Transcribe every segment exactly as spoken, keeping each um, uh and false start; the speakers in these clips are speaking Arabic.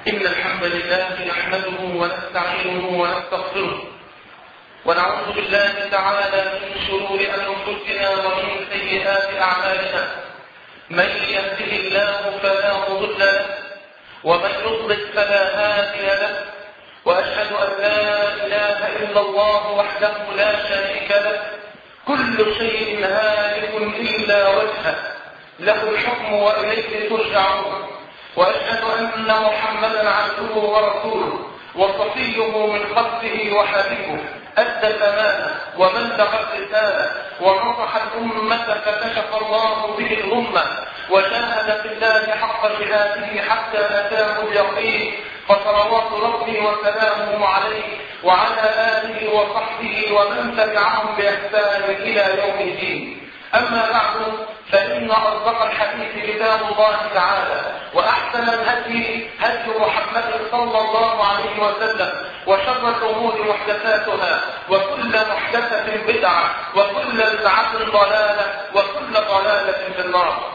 إن الحمد لله نحمده ونستعينه ونستغفره ونعوذ بالله تعالى من شرور أنفسنا ومن سيئات أعمالنا. من يهده الله فلا مضل له ومن يضلل فلا هادي له، وأشهد أن لا إله إلا الله وحده لا شريك له، كل شيء هالك إلا وجهه، له الحكم وإليه ترجعون. وأشهد أن محمدا عبده ورسوله وصفيه من خلقه وحبيبه، أدى الأمانة وبلغ الرسالة ونصح الأمة فكشف الله به الغمة، وجاهد في الله حق جهاده حتى أتاه اليقين، فصلوات ربي وسلامه عليه وعلى آله وصحبه ومن تبعهم بإحسان إلى يوم الدين. أما بعد، فإن أصدق الحديث كتاب الله تعالى، وأحسن الهدي هدي محمد صلى الله عليه وسلم، وشر الأمور محدثاتها، وكل محدثة بدعة، وكل بدعة ضلالة، وكل ضلالة في النار.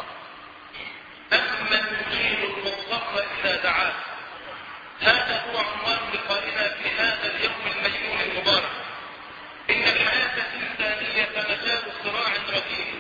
أمن يجيب المضطر إذا دعاه، هذا هو عنوان لقائنا في هذا اليوم المجنون المبارك. إن الحياة الإنسانية مجال صراع رهيب،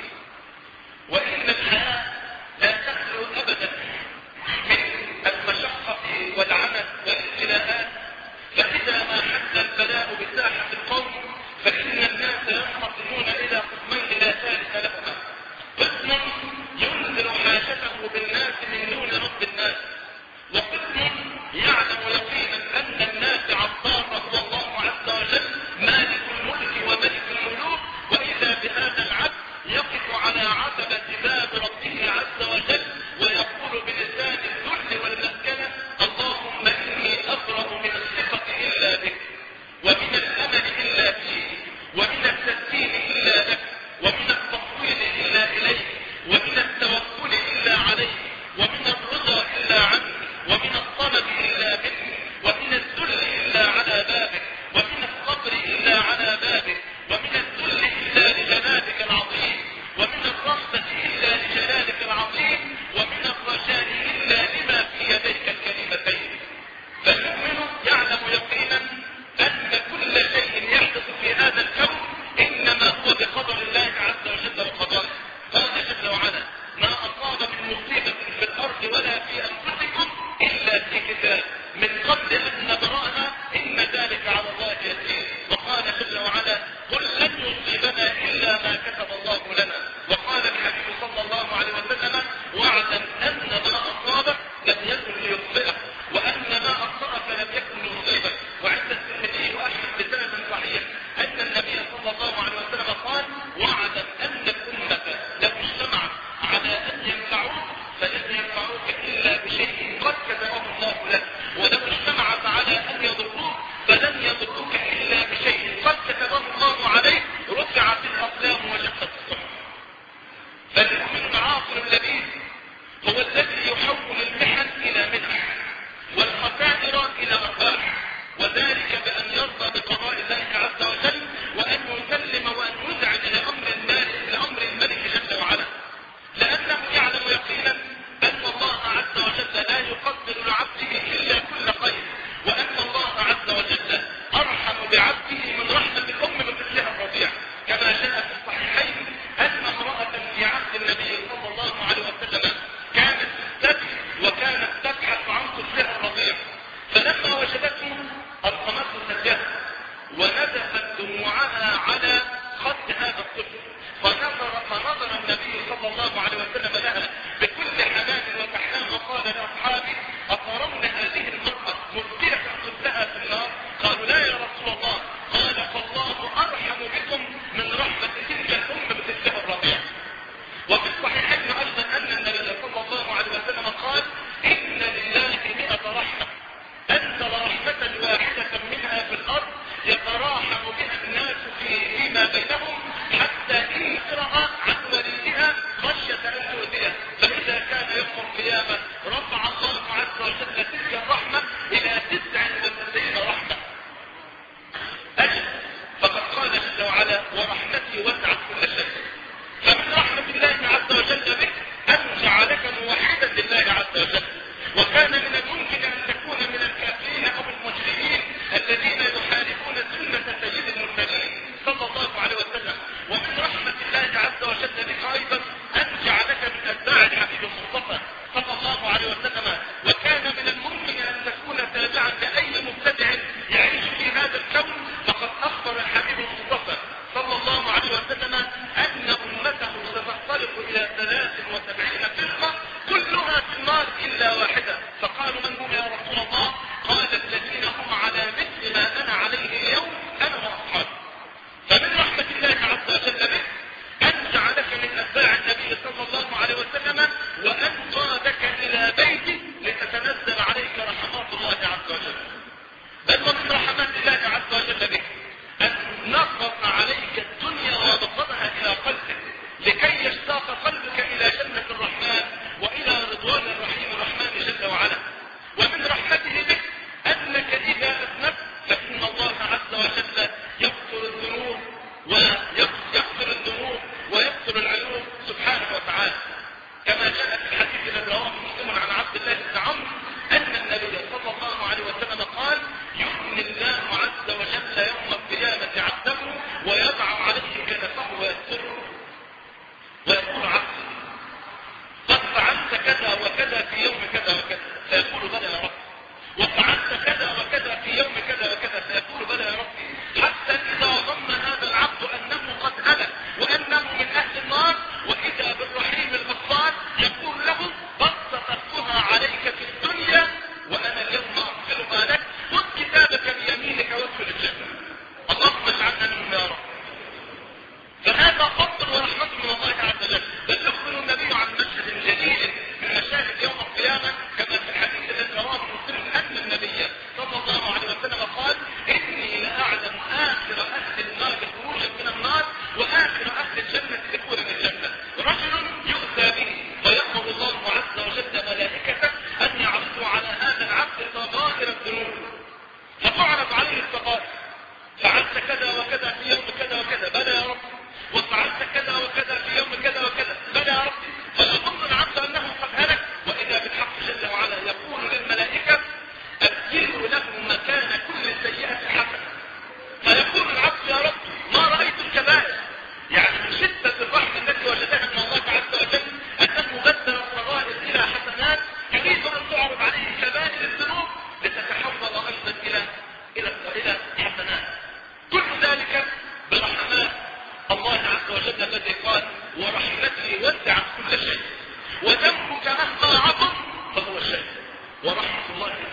وإن الحياة لا تخلو أبدا من المشقة والعنت والابتلاءات. فإذا ما حل البلاء بساحة القوم فإن الناس ينقسمون إلى قسمين لا ثالث لهما: قسم ينزل حاجته بالناس من دون رب الناس، وقسم يعلم يقينا أن الناس عطار هو الله عز وجل مالك الملك وملك الملوك، وإذا بهذا العبد يقف على عتبة باب ربه عز وجل ويقول بلسان الذل والمسكنة: اللهم إني أبرأ من الثقة إلا بك، ومن الأمل إلا فيك، ومن التسليم إلا لك، ومن التفويض إلا إليك، ومن التوكل إلا عليك، ومن الرضا إلا عنك، ومن الطلب إلا منك، ومن الذل إلا على بابك، ومن الصبر إلا على بابك، ومن الذل إلا لجلالك العظيم، ومن الرحمة إلا لجلالك العظيم، ومن الرجاء إلا لما في يديك الكريمتين. فالمؤمن يعلم يقينا أن كل شيء يحدث في هذا الكون إنما هو بقدر الله عز وجل وقضائه. قال جل وعلا: ما أصاب من مصيبة في الأرض ولا في أنفسكم إلا في كتاب من قبل أن نبرأها إن ذلك على الله يسير. وقال جل وعلا: قل لن يصيبنا إلا ما كتب الله لنا. وقال الحبيب صلى الله عليه وسلم: واعلم أن ما أصابك لم يكن ليخطئك، وأن ما أخطأك لم يكن ليصيبك. وعند الترمذي وأحمد بسند صحيح أن النبي صلى الله عليه وسلم قال: واعلم أن الأمة لو اجتمعت على أن ينفعوك فلن ينفعوك إلا بشيء قد كتبه الله لك، ولو اجتمعت على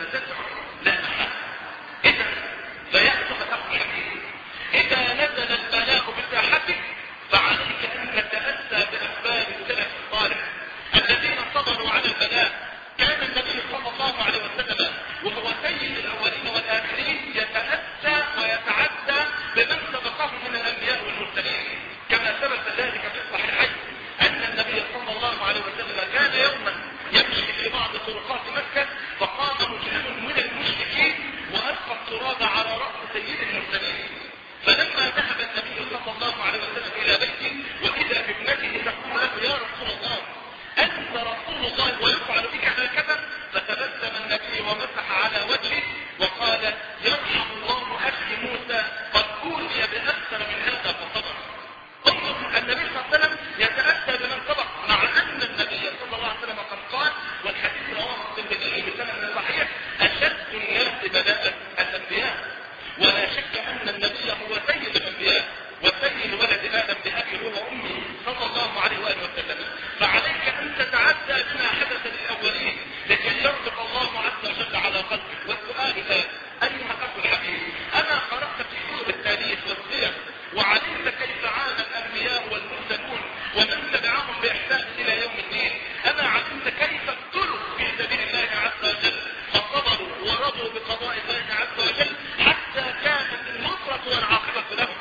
تدعو لا محل. إذا فيأتي فتقول حديث إذا نزل البلاء بساحتك فعليك أن تتأسى بأسباب السلف الصالح الذين صبروا على البلاء. كان النبي صلى الله عليه وسلم وهو سيد الأولين والآخرين يتأسى ويتعدى بمن سبقه من الأنبياء والمرسلين، كما ثبت ذلك في الصحيحين أن النبي صلى الله عليه وسلم كان يوما يمشي في بعض طرقات مكة فقام مجرم من المشركين وألقى التراب على رأس سيد المرسلين. فلما ذهب النبي صلى الله عليه وسلم إلى بيته وإذا بابنته تقول له يا رسول الله أنت رسول الله ويفعل بك هكذا، فتبسم النبي ومسح على وجهه وقال يرحم الله أخي موسى قد أوتي بأكثر من هذا فصبر. انظر النبي صلى الله عليه وسلم يتأتى بمن سبق، مع أن النبي صلى الله عليه وسلم قد قال والحديث رواه مسلم بسند صحيح أشد الناس بلاء الأنبياء. ولا شك أن النبي هو سيد الأنبياء وسيد ولد آدم بأبيه وأمه صلى الله عليه وآله وسلم. فعليك أن تتعدى بما حدث للأولين لكي يرزق الله عز وجل على قلبك. والسؤال الآن أيها الأخ الحبيب، أنا قرأت في كتب التاريخ والسير وعلمت كيف عانى الأنبياء والمرسلون ومن تبعهم بإحسان إلى يوم الدين. أنا علمت كيف ابتلوا في سبيل الله عز وجل فصبروا ورضوا بقضاء الله عز وجل حتى كانت النصرة والعاقبة لهم.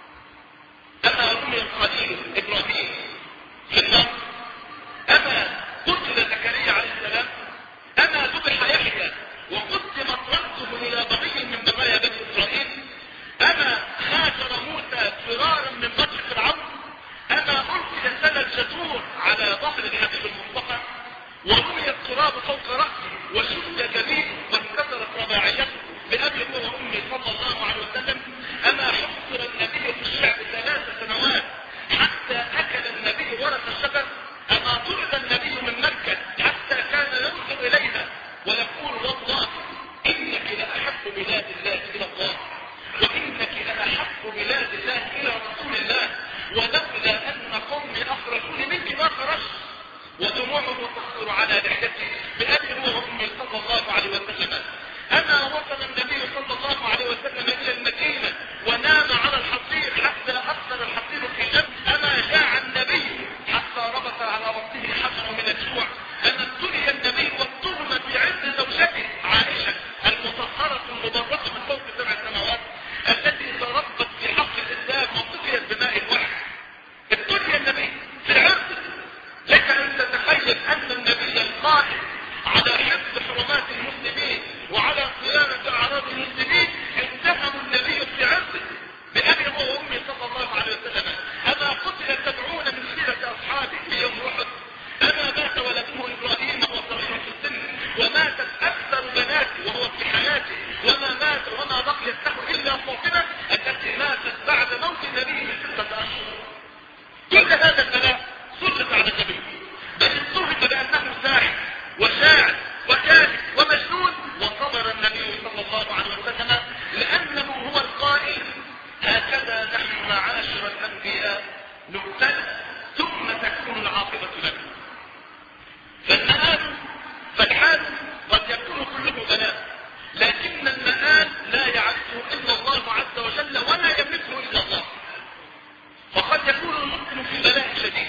أما رمي الخليل إبراهيم في النار، أما قتل زكريا عليه السلام، أما ذبح يحيى وقدمت رأسه إلى بغي من بغايا بني إسرائيل، أما هاجر موسى فرارا من بطش فرعون، أما أرسل سل الجزور على ظهر الحبيب المصطفى ورمي التراب فوق رأسه وشد جبينه وانكسرت رباعيته بأبي وأمي صلى الله عليه وسلم، أما حصر النبي في الشعب ثلاث سنوات حتى أكل النبي ورث الشجر، أما طرد النبي من مكة حتى كان ينظر إليها ويقول والله إنك لأحب بلاد الله إلى الله وإنك لأحب بلاد الله إلى رسول الله ولولا أن قومي أخرجوني منك ما خرجت. ودموعه تخطر على لحيته بأبي وأمي صلى الله عليه وسلم. أما وصل النبي صلى الله عليه وسلم إلى المدينة ونام على الحصير حتى أثر الحصير في جنب. أما جاع النبي حتى ربط على بطنه حجر من الجوع. أما ابتلي النبي والتهم في عز زوجته عائشة المطهرة المبركة من فوق سبع سماوات التي تربت في حق الإسلام وسقيت بماء الوحي. ابتلي النبي في العرض. لك أن تتخيل أن النبي القائم على حفظ حرمات المسلمين وعلى صيانة أعراض المسلمين اتهم النبي في عرضه بأبي هو وأمي صلى الله عليه وسلم. أما قتل سبعون من سيرة أصحابه في يوم أحد. أما مات ولده إبراهيم وهو صغير في السن وماتت أكثر بناته وهو في حياته وما مات وما بقيت له إلا فاطمة التي ماتت بعد موت النبي بستة أشهر. كل هذا البلاء سلط على النبي، بل اتهم بأنه ساحر وشاعر وكاذب ومجنون، وصبر النبي صلى الله عليه وسلم لأنه هو القائل هكذا نحن معاشر الأنبياء نبتلى ثم تكون العاقبة لنا. فالمآل فالحال قد يكون كله بلاء، لكن المآل لا يعرفه إلا الله عز وجل ولا يملكه إلا الله. فقد يكون المسلم في بلاء شديد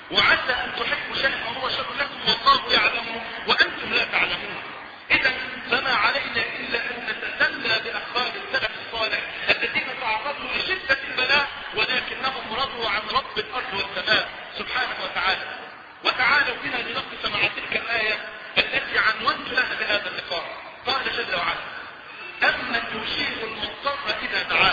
وعسى أن تحبوا شيئا وهو شر لكم والله يعلم وأنتم لا تعلمون. إذا فما علينا إلا أن نتسلى بأخبار السلف الصالح الذين تعرضوا لشدة البلاء ولكنهم رضوا عن رب الأرض والسماء سبحانه وتعالى. وتعالوا بنا لنقص مع تلك الآية التي عنونت لها بهذا اللقاء. قال جل وعلا: أمن يجيب المضطر إذا دعاه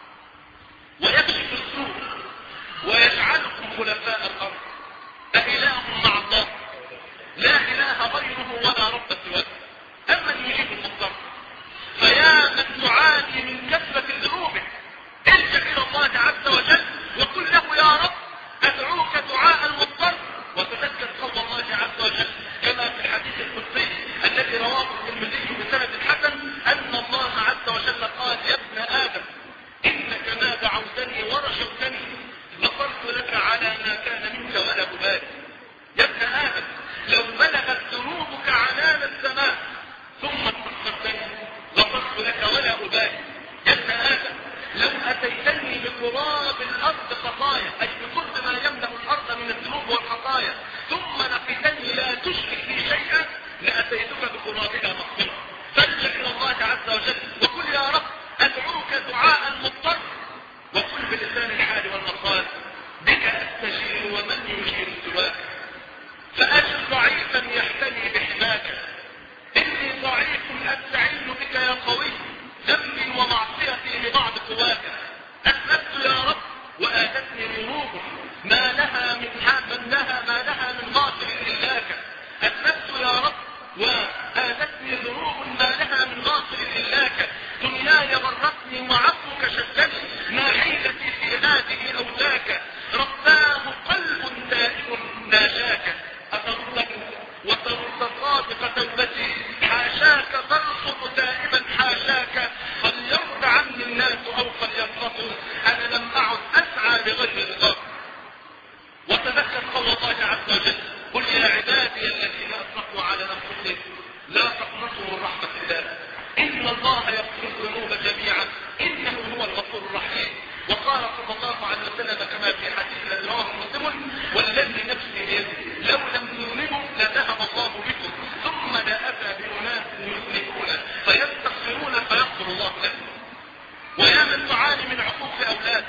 ويكشف السوء ويجعلكم خلفاء الأرض أإله مع الله لا إله غيره ولا رب سواه. أمن يجيب المضطر، فيا من تعاني من كثرة ذنوبه ارجع إلى الله عز وجل وقل له: يا رب أدعوك دعاء المضطر. وتذكر قول الله عز وجل كما في الحديث القدسي الذي رواه الترمذي بسند حسن أن الله عز وجل قال: يا ابن آدم إنك ما دعوتني ورجوتني غفرت لك على ما كان منك ولا أبالي. يا ابن آدم لو بلغت ذنوبك عنان السماء ثم استغفرتني غفرت لك ولا أبالي. يا ابن آدم لو أتيتني بقراب الأرض خطايا، أي بقرب ما يملأ الأرض من الذنوب والخطايا، ثم لقيتني لا تشرك بي شيئا لأتيتك بقرابها مغفرة. فارجع إلى الله عز وجل وقل: يا رب أدعوك دعاء المضطر. وقل بلسان الحال والمقال: بك أستجير ومن يجير سواك. فأجل ضعيفا يحتمي بحماك، إني ضعيف أستعين بك يا قوي، ذنبي ومعصيتي لبعض قواك. أسلمت يا رب وآتتني ذنوب ما لها من من لها ما لها من غافل إلاك. أسلمت يا رب وآتتني ذنوب ما لها من غافل إلاك. دنياي غرتني وعفوك شدني، ما حيلتي في هذه أولاك. رباه قلب تائب ناجاك، أترد وترد صادق توبتي، حاشاك ترصد تائبا حاشاك. فليرضى عني الناس أو فليسخطوا، أنا لم أعد أسعى بغير رضاك. وتذكر قول الله عز وجل: قل يا عبادي الذين أسرفوا على أنفسهم لا تقنطوا من رحمة الله إن الله يغفر الذنوب جميعا إنه هو الغفور الرحيم. وقال صلى الله عليه وسلم كما في حديث الذي رواه مسلم: والذي نفسي بيده لو لم تؤمنوا لذهب الله بكم ثم لا أتى بأناس يذنبون فيستغفرون فيغفر الله لهم. ويا من تعاني من عقوق أولادك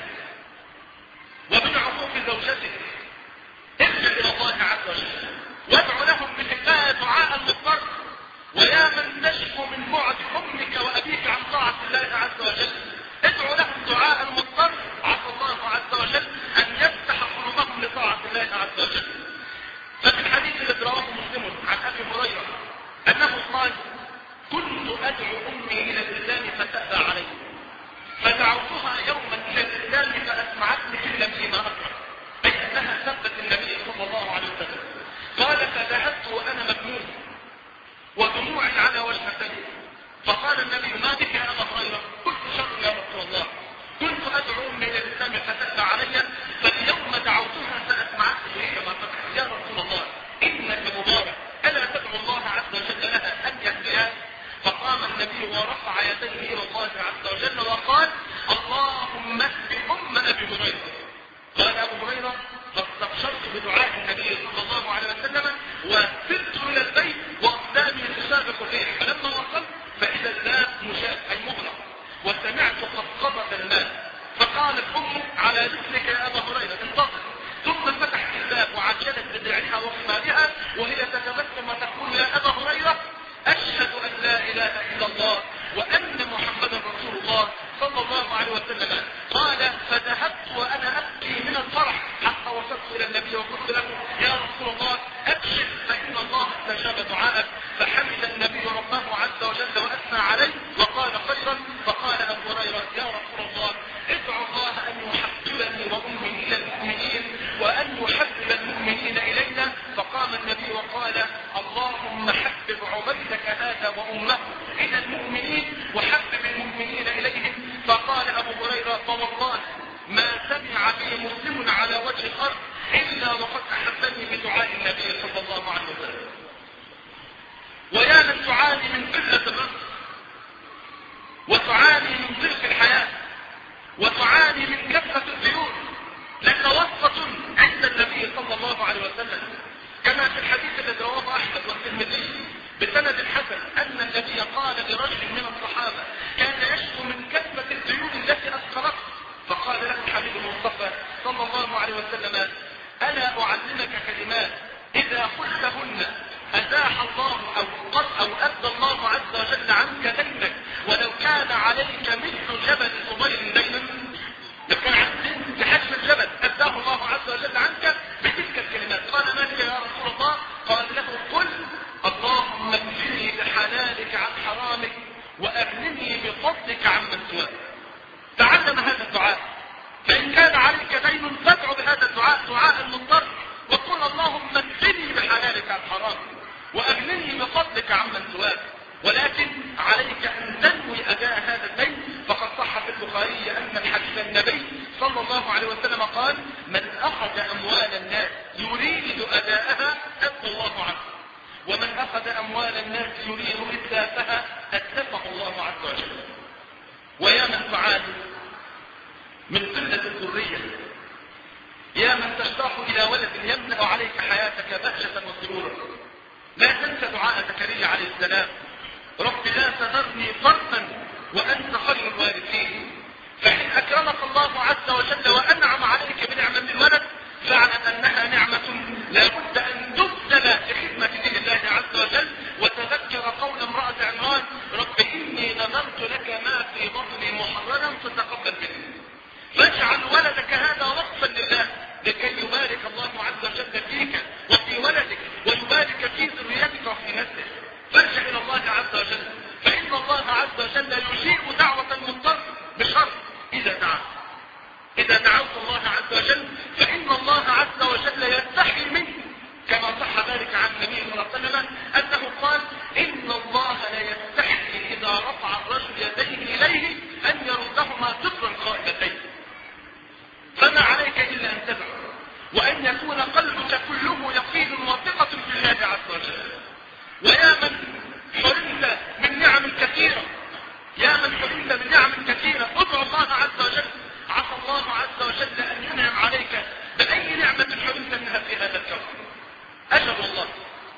ومن عقوق زوجتك ارجع إلى الله عز وجل وادعو لهم بحكاية دعاء المضطر. ويا من تشكو من بعد أمك وأبيك عن طاعة الله عز وجل ادعو لهم دعاء المضطر، عسى الله عز وجل أن يفتح قلوبهم لطاعة الله عز وجل. ففي الحديث الذي رواه مسلم عن أبي هريرة أنه قال: كنت أدعو أمي إلى الإسلام فتأبى علي، فدعوتها يوما إلى الإسلام فأسمعتني إلا فيما أكره، أي أنها سبت النبي صلى الله عليه وسلم. قال: فذهبت وأنا مجنون ودموع على وجهتي، فقال النبي: ما بك يا أبا هريرة؟ قلت: شر يا رسول الله، كنت أدعو أمي إلى الإسلام فتأبى علي، فاليوم دعوتها فأسمعتني كما تقول. يا رسول الله إنك مبارك، ألا تدعو الله عز وجل لها أن يهديها؟ فقام النبي ورفع يديه إلى الله عز وجل وقال: اللهم اهد أم أبي هريرة. قال أبو هريرة: فاستبشرت بدعاء النبي صلى الله عليه وسلم وسرت إلى البيت وأقدامي تسابق الريح، فلما وصلت فإذا الباب مشاة أي مغلق وسمعت قطقطة الماء، فقالت أمه: على رسلك يا أبا هريرة انتظر. ثم فتحت الباب وعجلت بدرعها وخمارها وهي تتبسم وتقول: يا أبا هريرة أشهد أن لا إله إلا الله وأن محمدا رسول الله صلى الله عليه وسلم. قال: فذهبت وأنا أبكي من الفرح حتى وصلت إلى النبي وقلت له: يا رسول الله أبشر فإن الله استجاب دعاءك. فحمد النبي ربه عز وجل وأثنى عليه وقال خيرا. فقال أبو هريرة: يا رسول الله ادعو الله أن يحببني وأمي إلى المؤمنين وأن يحبب المؤمنين إلينا. فقام وسلم، كما في الحديث الذي رواه أحمد والترمذي بسند حسن أن النبي قال لرجل من الصحابة كان يشكو من كثرة الديون التي أثقلته، فقال له الحبيب المصطفى صلى الله عليه وسلم: ألا أعلمك كلمات إذا قلتهن أزاح الله أو قد أو أبدى الله عز وجل عنك دينك ولو كان عليك مثل جبل صغير دينا؟ لو كان عندك بحجم الجبل أبداه الله عز وجل عنك بتلك الكلمات. قال: ما هي يا رسول الله؟ قال له: قل اللهم اكفني بحلالك عن حرامك وأغنني بفضلك عمن سواك. تعلم هذا الدعاء، فإن كان عليك دين فادع بهذا الدعاء دعاء المضطر، وقل اللهم اكفني بحلالك عن حرامك وأغنني بفضلك عمن سواك. ولكن عليك أن تنوي أداء هذا الدين، فقد صح في البخاري أن الحديث النبي صلى الله عليه وسلم قال: من أخذ أموال الناس يريد أداءها أدى الله عنه، ومن أخذ أموال الناس يريد إتلافها أتلفه الله عز وجل. ويا من تعاني من قلة الذرية، يا من تشتاق إلى ولد يملأ عليك حياتك بهجة وسرورا، لا تنسى دعاء زكريا عليه السلام: رب لا تذرني فردا وأنت خير الوارثين. فإن أكرمك الله عز وجل وأنعم عليك بنعمة الولد فاعلم أنها نعمة لا بد أن تبذل لخدمة دين الله عز وجل. وتذكر قول امرأة عمران: رب إني نذرت لك ما في بطني محررا فتقبل مني. فاجعل ولدك هذا وقفا لله لكي يبارك الله عز وجل فيك وفي ولدك ويبارك في ذريتك وفي نسلك. فارجع إلى الله عز وجل، فإن الله عز وجل يجيب دعوة المضطر بشرط إذا دعا. إذا دعوت الله عز وجل فإن الله عز وجل يستحي منه، كما صح ذلك عن النبي صلى الله عليه وسلم أنه قال: إن الله لا يستحي إذا رفع الرجل يديه إليه أن يردهما صفرا خائفتين. فما عليك إلا أن تدعو، وأن يكون قلبك كله يقين وثقة في الله عز وجل. ويا من حرمت من نعم كثيرة، يا من حرمت من نعم كثيرة، ادعو الله عز وجل، عسى الله عز وجل أن ينعم عليك بأي نعمة حرمت منها في هذا الكون. أجل الله.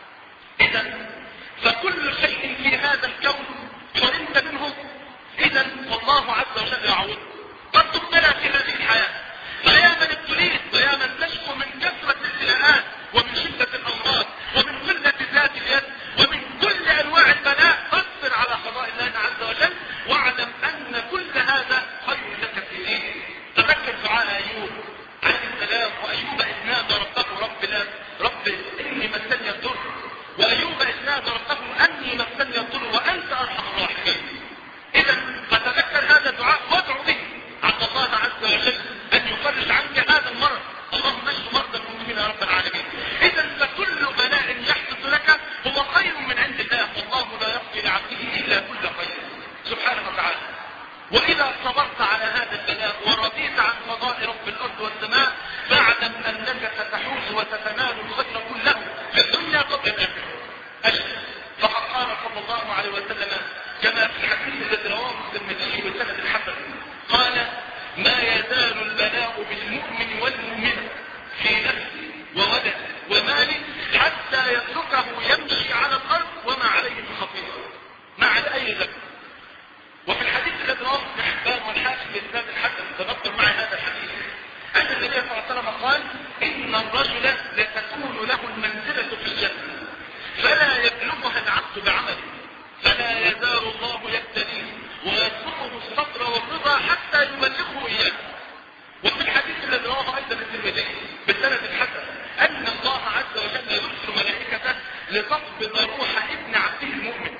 إذا فكل شيء في هذا الكون حرمت منه، إذا والله عز وجل يعوض. قد تبتلى في هذه الحياة، فيا من ابتليت ويا من تشكو من كثرة الابتلاءات ومن شدة الأمراض ومن قلة ذات اليد ومن كل أنواع البلاء، اصبر على قضاء الله عز وجل واعلم أن كل هذا خير لك في دينك. تذكر دعاء أيوب عليه السلام: وأيوب إذ نادى ربه رب لا رب إني مسني الضر، وأيوب إذ نادى ربه أني مسني الضر وأنت أرحم الراحمين. إذا فتذكر هذا الدعاء وادعو به عند الله عز وجل أن يفرج عنك هذا المرض. اللهم اشف مرضى المسلمين يا رب العالمين. إذا فكل بلاء يحدث لك هو خير من عند الله، والله لا يقضي لعبده إلا كل خير سبحانه وتعالى. وإذا صبرت على هذا البلاء ورضيت عن قضاء رب الأرض والسماء فاعلم أنك ستحوز وتتنال الخير كله في الدنيا قبل الآخرة. أجل فقد قال صلى الله عليه وسلم كما في الحديث الذي رواه الترمذي بسند حسن قال: ما يزال البلاء بالمؤمن والمؤمنة في نفسه وولده وماله حتى يتركه يمشي على الأرض وما عليه من خطيئة، ما على أي ذنب. وفي الحديث الذي رواه ابن حبان والحاكم بإسناد الحسن، تذكر معي هذا الحديث، أن النبي صلى الله عليه وسلم قال: إن الرجل لتكون له المنزلة في الجنة فلا يبلغها العبد بعمله، فلا يزال الله يبتليه ويرزقه الصبر والرضا حتى يبلغه إياه. وفي الحديث الذي رواه أيضا الترمذي بالسند الحسن أن الله عز وجل يرسل ملائكته لتقبض روح ابن عبده المؤمن،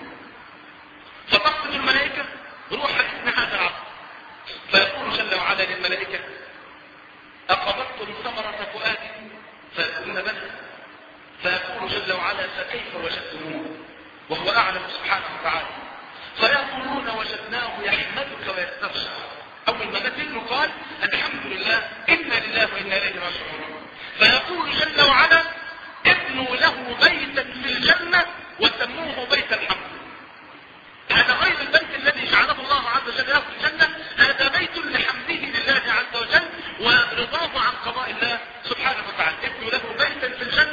فتقبض الملائكة روح ابن هذا العبد، فيقول جل وعلا للملائكة: أقبضتم ثمرة فؤادي؟ فيقولون بلى. فيقول جل وعلا: فكيف وجدتموه؟ وهو أعلم سبحانه وتعالى. فيقولون: وجدناه يحمدك ويسترجع. أول ما نزل قال: الحمد لله إنا لله وإنا إليه راجعون. فيقول جل وعلا: ابنوا له بيتا في الجنة وسموه بيت الحمد. هذا غير البيت الذي جعله الله عز وجل له في الجنة، هذا بيت لحمده لله عز وجل ورضاه عن قضاء الله سبحانه وتعالى. ابنوا له بيتا في الجنة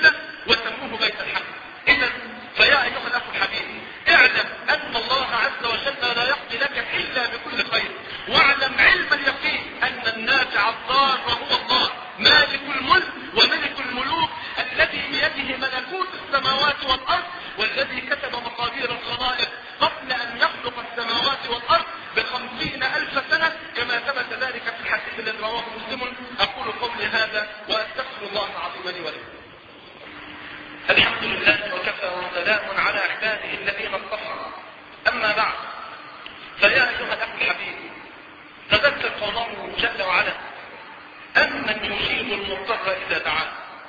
الحمد لله وكفى وسلام على عباده الذين اصطفى. أما بعد، فيا أيها الأخ الحبيب، تذكر قوله جل وعلا: أمن يجيب المضطر إذا دعاه.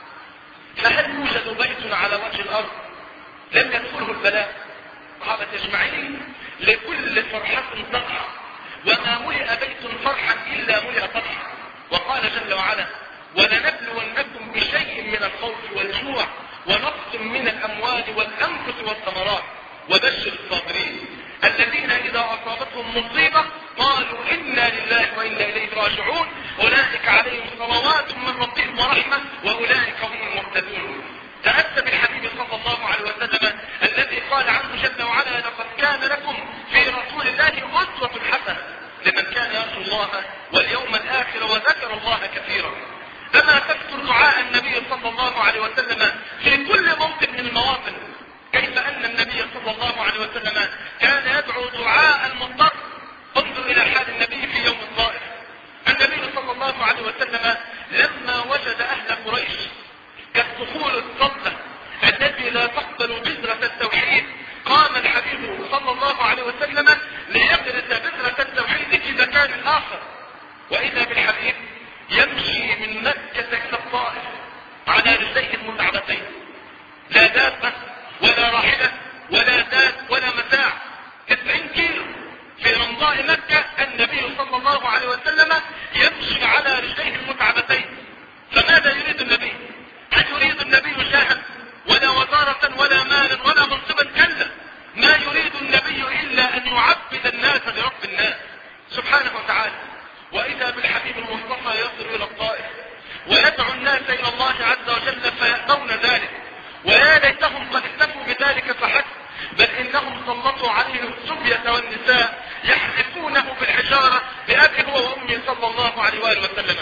فهل يوجد بيت على وجه الأرض لم يدخله البلاء؟ صحابة أجمعين لكل فرحة تقع، وما ملئ بيت فرحا إلا ملئ فرحا. وقال جل وعلا: ولنبلونكم بشيء من الخوف والجوع ونقص من الأموال والأنفس والثمرات وبشر الصابرين الذين إذا أصابتهم مصيبة قالوا إنا لله وإنا إليه راجعون أولئك عليهم صلوات من ربهم ورحمة وأولئك هم المهتدون. تأسى بالحبيب صلى الله عليه وسلم الذي قال عنه جل وعلا: لقد كان لكم في رسول الله أسوة حسنة لمن كان يرجو الله واليوم الآخر وذكر الله كثيرا. أما تذكر دعاء النبي صلى الله عليه وسلم في كل موطن من المواطن، كيف أن النبي صلى الله عليه وسلم كان يدعو دعاء المضطر. انظر إلى حال النبي في يوم الطائف. النبي صلى الله عليه وسلم لما وجد أهل قريش كالصخور الصلبة التي لا تقبل بذرة التوحيد، قام الحبيب صلى الله عليه وسلم ليغرس بذرة التوحيد في مكان آخر. وإذا بالحبيب يمشي من مكة إلى الطائف على رجليه المتعبتين، لا دابة ولا راحلة ولا زاد ولا متاع، تسعين كيلو في رمضاء مكة. النبي صلى الله عليه وسلم يمشي على رجليه المتعبتين. فماذا يريد النبي؟ هل يريد النبي جاها ولا وزارة ولا مالا ولا منصبا؟ كلا، ما يريد النبي إلا أن يعبد الناس لرب الناس سبحانه وتعالى. وإذا بالحبيب المصطفى يصل إلى الطائف ويدعو الناس إلى الله عز وجل فيأبون ذلك، ويا ليتهم قد اكتفوا بذلك فحسب، بل إنهم سلطوا عليه الصبية والنساء يحرقونه بالحجارة بأبي هو وأمي صلى الله عليه وآله وسلم.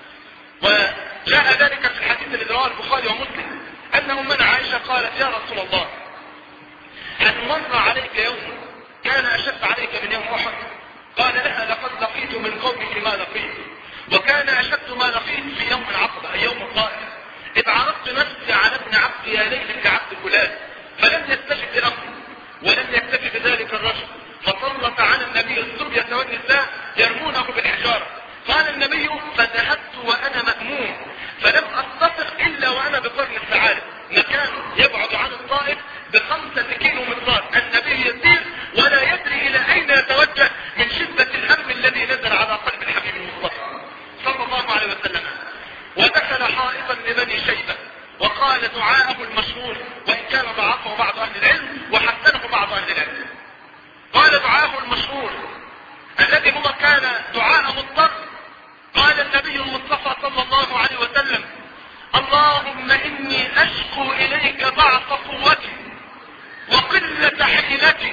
وجاء ذلك في الحديث الذي رواه البخاري ومسلم أن أمنا عائشة قالت: يا رسول الله، هل مر عليك يوم كان أشد عليك من يوم أحد؟ قال لها: لقد لقيت من قومك ما لقيت، وكان أشد ما لقيت في يوم العقبة أي يوم الطائف، إذ عرضت نفسي على ابن عبد يا ليلك عبد فلان، فلم يستجب لأمري ولم يكتفي بذلك الرجل، فسلط على النبي الصبية والنساء يرمونه بالحجارة. قال النبي: فذهبت وأنا مأموم، فلم أستطق إلا وأنا بقرن الثعالب، مكان يبعد عن الطائف بخمسة كيلو مترات. النبي يسير ولا يدري إلى أين يتوجه من شدة الهم الذي نزل على قلب الحبيب المصطفى صلى الله عليه وسلم. ودخل حائطا لبني شيبة وقال دعاءه المشهور، وإن كان ضعفه بعض أهل العلم وحسنه بعض أهل العلم. قال دعاءه المشهور الذي هو كان دعاء مضطر. قال النبي المصطفى صلى الله عليه وسلم: اللهم إني أشكو إليك ضعف قوتي وقلة حيلتي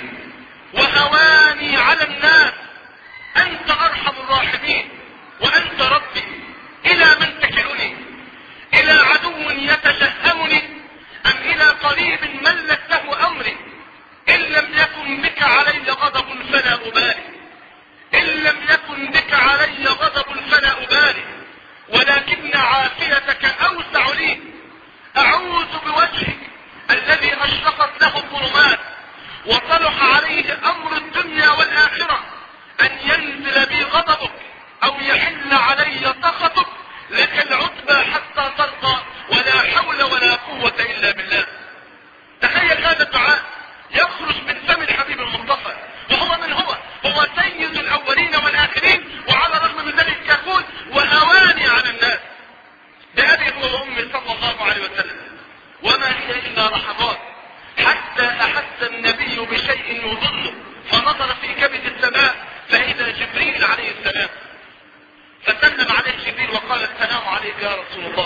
وهواني على الناس، أنت أرحم الراحمين وأنت ربي، إلى من تكلني؟ إلى عدو يتجهمني أم إلى قريب ملكته أمري؟ إن لم يكن بك علي غضب فلا أبالي، إن لم يكن بك علي غضب فلا أبالي، ولكن عافيتك أوسع لي. أعوذ بوجهك الذي أشرقت له الظلمات وصلح عليه أمر الدنيا والآخرة أن ينزل بي غضبك أو يحل علي سخطك، لك العتبى حتى ترضى، ولا حول ولا قوة إلا بالله. تخيل هذا الدعاء يخرج من فم الحبيب المصطفى، وهو من هو؟ هو سيد الأولين والآخرين، وعلى الرغم من ذلك يقول: وهواني على الناس، بأبي هو وأمي صلى الله عليه وسلم. وما هي إلا لحظات حتى أحس النبي بشيء يظله، فنظر في كبد السماء فإذا جبريل عليه السلام، فسلم عليه جبريل وقال: السلام عليك يا رسول الله،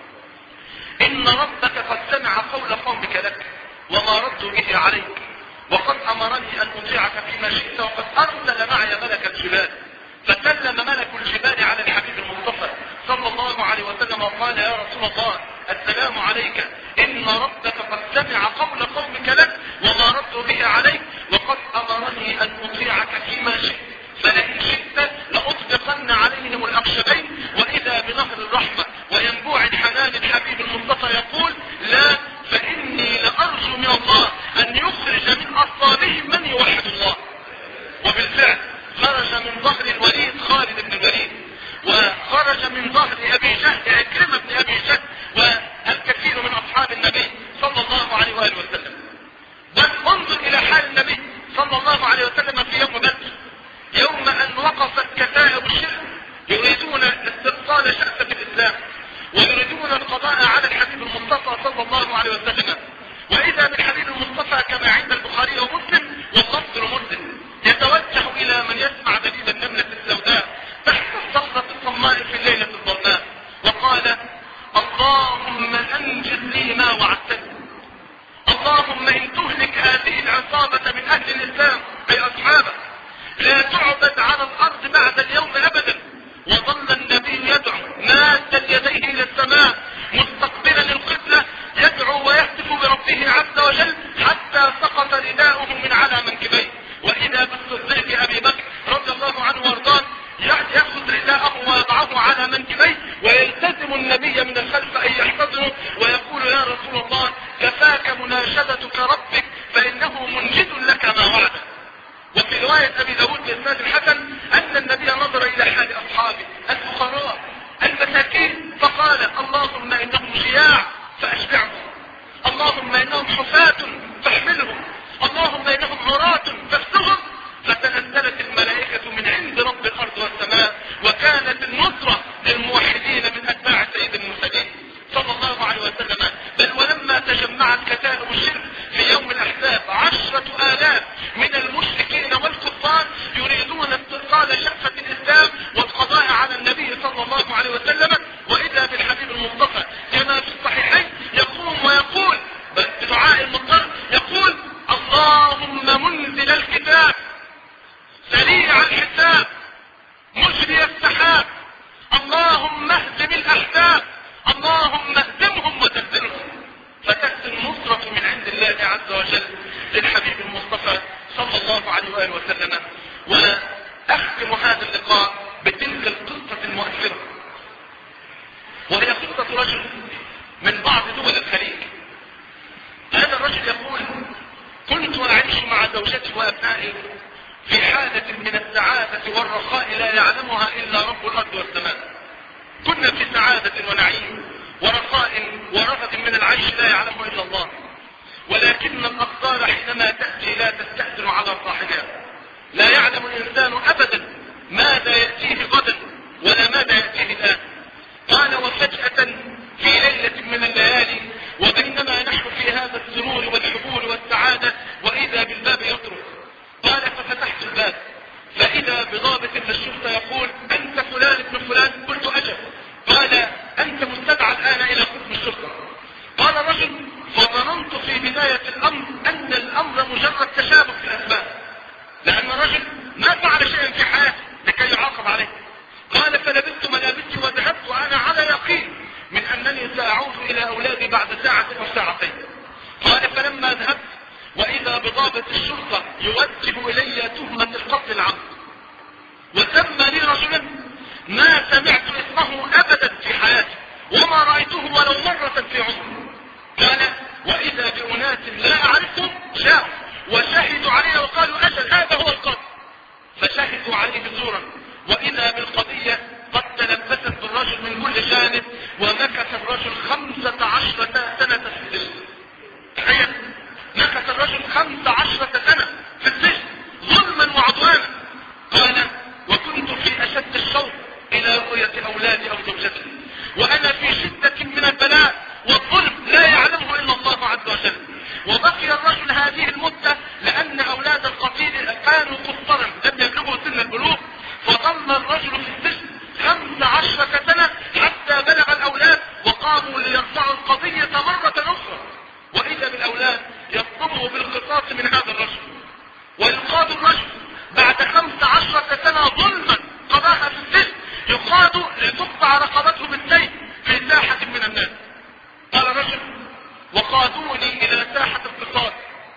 إن ربك قد سمع قول قومك لك وما ردوا به عليك، وقد أمرني أن أطيعك فيما شئت، وقد أرسل معي ملك الجبال. فسلم ملك الجبال على الحبيب المصطفى صلى الله عليه وسلم وقال: يا رسول الله، السلام عليك، إن ربك قد سمع قول قومك لك وما ردوا به عليك، وقد أمرني أن أطيعك فيما شئت، فلئن شئت لأطبقن عليهم الأخشبين. وإذا بنهر الرحمة وينبوع الحنان الحبيب المصطفى يقول: لا، فإن صلى الله عليه وسلم. وإذا بالحبيب المصطفى كما عند البخاري ومسلم واللفظ لمسلم يتوجه إلى من يسمع دليل النملة السوداء تحت الصخرة الصماء في الليلة الظلماء وقال: اللهم أنجز لي ما وعدتني، اللهم إن تهلك هذه العصابة من أهل الإسلام أي أصحابه لا تعبد على الأرض بعد اليوم أبدا. وظل النبي يدعو مادا يديه إلى السماء مستقبلا القبلة يدعو ويهتف بربه عز وجل حتى سقط رداؤه من على منكبيه. وإذا بالصديق أبي بكر رضي الله عنه وارضاه يأخذ رداءه ويضعه على منكبيه ويلتزم النبي من الخلف أن يحتضنه ويقول: يا رسول الله كفاك مناشدتك ربك فإنه منجد لك ما وعده. وفي رواية أبي داود بإسناد الحسن أن النبي نظر إلى حال أصحابه الفقراء المساكين فقال: اللهم إنهم جياع فأشبعهم، اللهم إنهم حفاة فاحملهم، اللهم إنهم عراة فاكسهم. فتنزلت الملائكة من عند رب الأرض والسماء وكانت النصرة للموحدين من أتباع سيد المرسلين صلى الله عليه وسلم. بل ولما تجمعت كتائب الشرك في يوم الأحزاب عشرة آلاف من المشركين والكفار يريدون استئصال شرفة الإسلام والقضاء على النبي صلى الله عليه وسلم، وإذا بالحبيب المصطفى كما في الصحيحين يقوم ويقول بدعاء المضطر يقول: اللهم منزل الكتاب سريع الحساب مجري السحاب اللهم اهزم الأحزاب اللهم اهزمهم وتهزمهم. فتأتي النصرة من عند الله عز وجل للحبيب المصطفى صلى الله عليه وآله وسلم. وأختم هذا اللقاء بتلك القصة المؤثرة، وهي قصة رجل من بعض دول الخليج. هذا الرجل يقول: كنت أعيش مع زوجتي وأبنائي في حالة من السعادة والرخاء لا يعلمها إلا رب الأرض والسماء. كنا في سعادة ونعيم ورخاء ورغد من العيش لا يعلمه إلا الله، ولكن الأقدار حينما تأتي لا تستأثر على صاحبها. لا يعلم الإنسان أبدا ماذا يأتيه غدا ولا ماذا يأتيه الآن. قال: وفجأة في ليلة من الليالي وبينما نحن في هذا السرور والحبور والسعادة وإذا بالباب يطرق. قال: ففتحت الباب فإذا بضابط من الشرطة يقول: أنت فلان ابن فلان؟ قلت: أجل. قال: أنت مستدعى الآن إلى قسم الشرطة. قال الرجل: فظننت في بداية الأمر أن الأمر مجرد تشابه في الأسباب، لأن الرجل ما فعل شيئا في حياته لكي يعاقب عليه. قال: فلبثت ملابسي وذهبت وأنا على يقين من أنني سأعود إلى أولادي بعد ساعة أو ساعتين. قال: فلما ذهبت وإذا بضابط الشرطة يوجه إلي تهمة القتل العمد، وسمى لي رجلا ما سمعت اسمه أبدا في حياتي وما رأيته ولو مرة في عمري. قال: وإذا بأناس لا أعرفهم جاءوا وشهدوا علي وقالوا: أجل هذا هو القتل. فشهدوا عليه زورا، وإذا بالقضية قد تلبست بالرجل من كل جانب، ومكث الرجل خمسة عشرة سنة في السجن. تخيل، مكث الرجل خمسة عشرة سنة في السجن ظلما وعدوانا. قال: وكنت في أشد الشوق إلى رؤية أولادي أو زوجتي، وأنا في شدة من البلاء والظلم لا يعلمه إلا الله عز وجل. وبقي الرجل هذه المدة لأن أولاد القتيل كانوا قصرا لم يبلغوا سن البلوغ، فظل الرجل في السجن خمس عشرة سنة حتى بلغ الأولاد وقاموا ليرفعوا القضية مرة أخرى. وإذا بالأولاد يطلبوا بالقصاص من هذا الرجل، ويقاد الرجل بعد خمس عشرة سنة ظلما قضاها في السجن يقاد لتقطع رقبته بالسيف في ساحة من الناس. قال الرجل: وقادوني إلى ساحة القصاص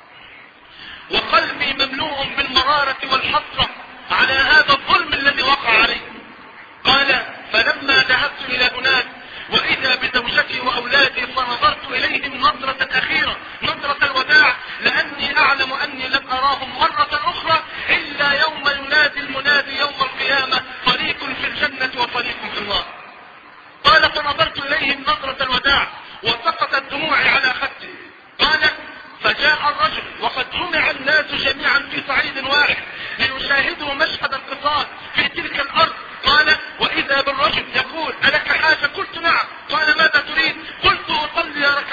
وقلبي مملوء بالمرارة والحسرة على هذا الظلم الذي وقع عليه. قال: فلما ذهبت إلى هناك وإذا بزوجتي وأولادي فنظرت إليهم نظرة أخيرة، نظرة الوداع، لأني أعلم أني لن أراهم مرة أخرى إلا يوم ينادي المنادي يوم القيامة: فريق في الجنة وفريق في النار. قال: فنظرت إليهم نظرة الوداع وسقطت دموعي على خدي. قال: فجاء الرجل وقد جمع الناس جميعا في صعيد واحد ليشاهدوا مشهد القصاص في تلك الأرض. قال: وإذا بالرجل يقول: ألك حاجة؟ قلت: نعم. قال: ماذا تريد؟ قلت: أصلي ركعتين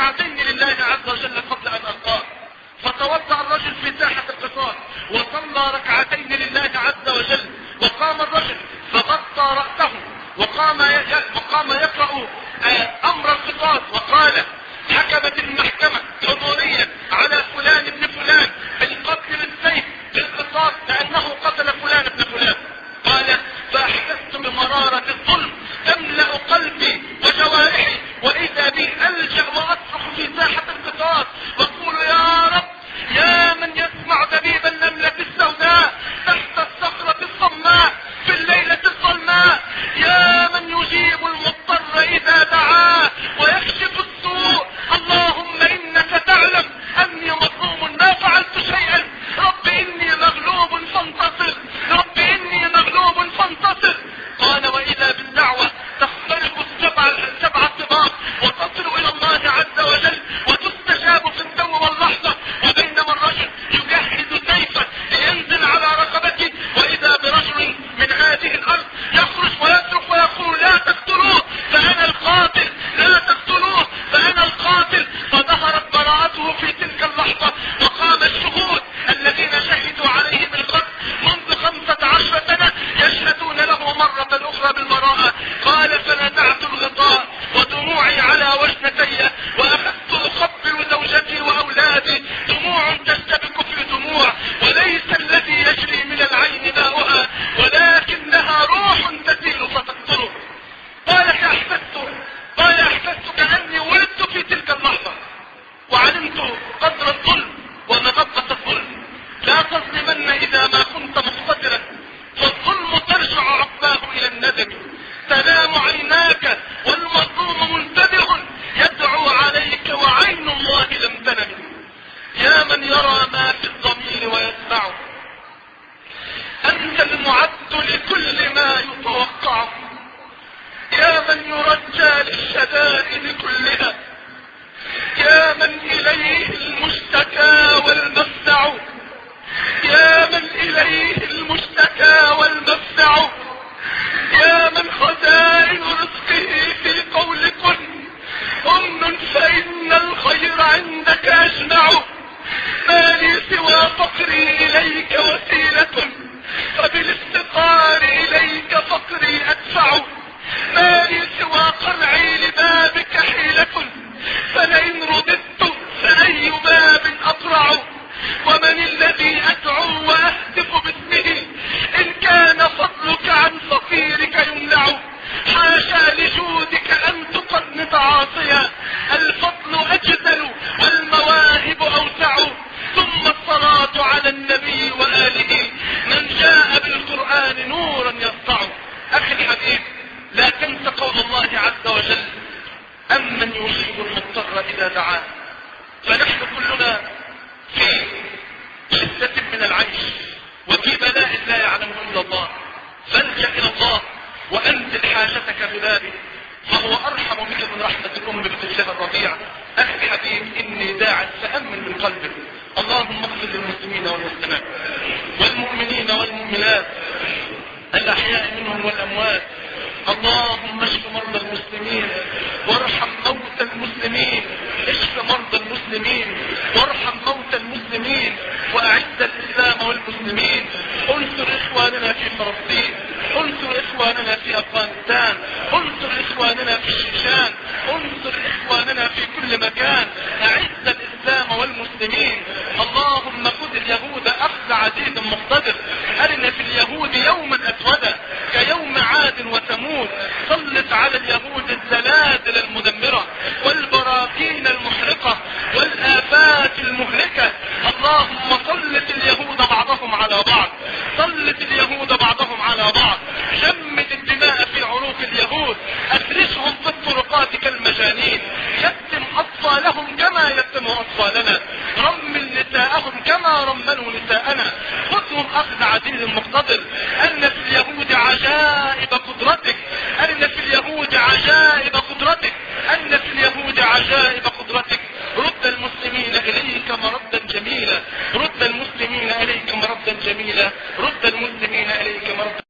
لله عز وجل قبل أن ألقاه. فتوضأ الرجل في ساحة القصاص وصلى ركعتين لله عز وجل، وقام الرجل فغطى رأسه وقام وقام يقرأ أمر القصاص وقال: حكمت المحكمة حضوريا على فلان ابن فلان بالقتل بالسيف بالقصاص لأنه قتل فلان ابن فلان. قال: فأحسست بمرارة الظلم تملأ قلبي وجوارحي، وإذا بي ألجأ وأصرخ في ساحة القصاص وأقول: يا رب، يا من يسمع دبيب النملة السوداء تحت الصخرة الصماء في الليلة الظلماء، يا من يجيب المضطر إذا دعاه ويكشف السوء، اللهم إنك تعلم أني مظلوم ما فعلت شيئا، رب إني مغلوب فانتصر، رب إني مغلوب فانتصر. قال: وإذا بالدعوة تخترق السبع السبع الطباق وتصل إلى الله عز وجل وتستجاب في التو واللحظة، وبينما الرجل يجهز سيفه لينزل على رقبته، وإذا برجل من هذه الأرض يخرج ويصرخ ويقول: لا تقتلوه فأنا القاتل، لا تقتلوه فأنا القاتل. فظهرت براءته في تلك اللحظة، وقام الشهود الذين شهدوا عليه بالقتل منذ خمسة عشر سنة يشهدون له مرة أخرى بالبراءة. قال: فنزعت الغطاء ودموعي على وجنتي وأخذت أقبل زوجتي وأولادي، دموع تشتبك في دموع، وليس الذي يجري من العين ماؤها ولكنها روح تسيل فتقتله. قال: أحسست قال أحسست كأني ولدت في تلك اللحظة، وعلمت قدر الظلم ومغبة الظلم. لا تظلمن إذا ما كنت مقتدرا، فالظلم ترجع عقباه إلى الندم. تنام عيناك والمظلوم منتبه يدعو عليك وعين الله لم تنم. يا من يرى ما في الضمير ويسمعه، أنت المعد لكل ما يتوقع، يا من يرجى للشدائد كلها، يا من إليه المشتكى والمفزع، يا من إليه المشتكى والمفزع، يا من خزائن رزقه في قول كن أمن فإن الخير عندك أجمع. ما لي سوى فقري إليك وسيلة، فبالافتقار إليك فقري أدفع. ما لي سوى قرعي لبابك حيلة، فلئن رددت فأي باب أقرع. ومن الذي أدعو وأهتف باسمه إن كان فضلك عن فقيرك يمنع. حاشا لجودك أن تقنط عاصيا، الفضل أجزل والمواهب أوسع. ثم الصلاة على النبي وآله من جاء بالقرآن نورا يسطع. أخي الحبيب، لا تنس قول الله عز وجل: أمن يجيب المضطر إذا دعاه. فنحن كلنا في شدة من العيش وفي بلاء لا يعلمه إلا الله، فالجأ إلى الله وأنزل حاجتك ببابه، فهو أرحم بك من رحمة الأم بطفلها الرضيع. أخي الحبيب، إني داع فأمن من قلبك. اللهم اغفر للمسلمين والمسلمات والمؤمنين والمؤمنات الأحياء منهم والأموات. اللهم اشف مرضى المسلمين وارحم موتى المسلمين، اشف مرضى المسلمين وارحم موتى المسلمين، وأعز الإسلام والمسلمين. انصر إخواننا في فلسطين، انصر إخواننا في أفغانستان، انصر إخواننا في الشيشان، انصر إخواننا في كل مكان. أعز الإسلام والمسلمين. اللهم خذ اليهود أخذ عزيز مقتدر، أرنا في اليهود يوما أسودا كيوم عاد وثمود. سلط على اليهود الزلازل المدمرة والبراكين المحرقة والآفات المهلكة. اللهم سلط اليهود بعضهم على بعض، سلط اليهود بعضهم على بعض. جمد الدماء في عروق اليهود، أفرشهم في الطرقات كالمجانين. يتم أطفالهم كما يتم أطفالنا، رمل نساءهم كما رملوا نساءنا. خذهم أخذ عزيز مقتدر. أن في اليهود عجائب قدرتك، أن في اليهود عجائب قدرتك، أن في اليهود عجائب قدرتك. رد المسلمين إليك مردا جميلا، رد المسلمين إليك مردا جميلا، رد المسلمين إليك مردا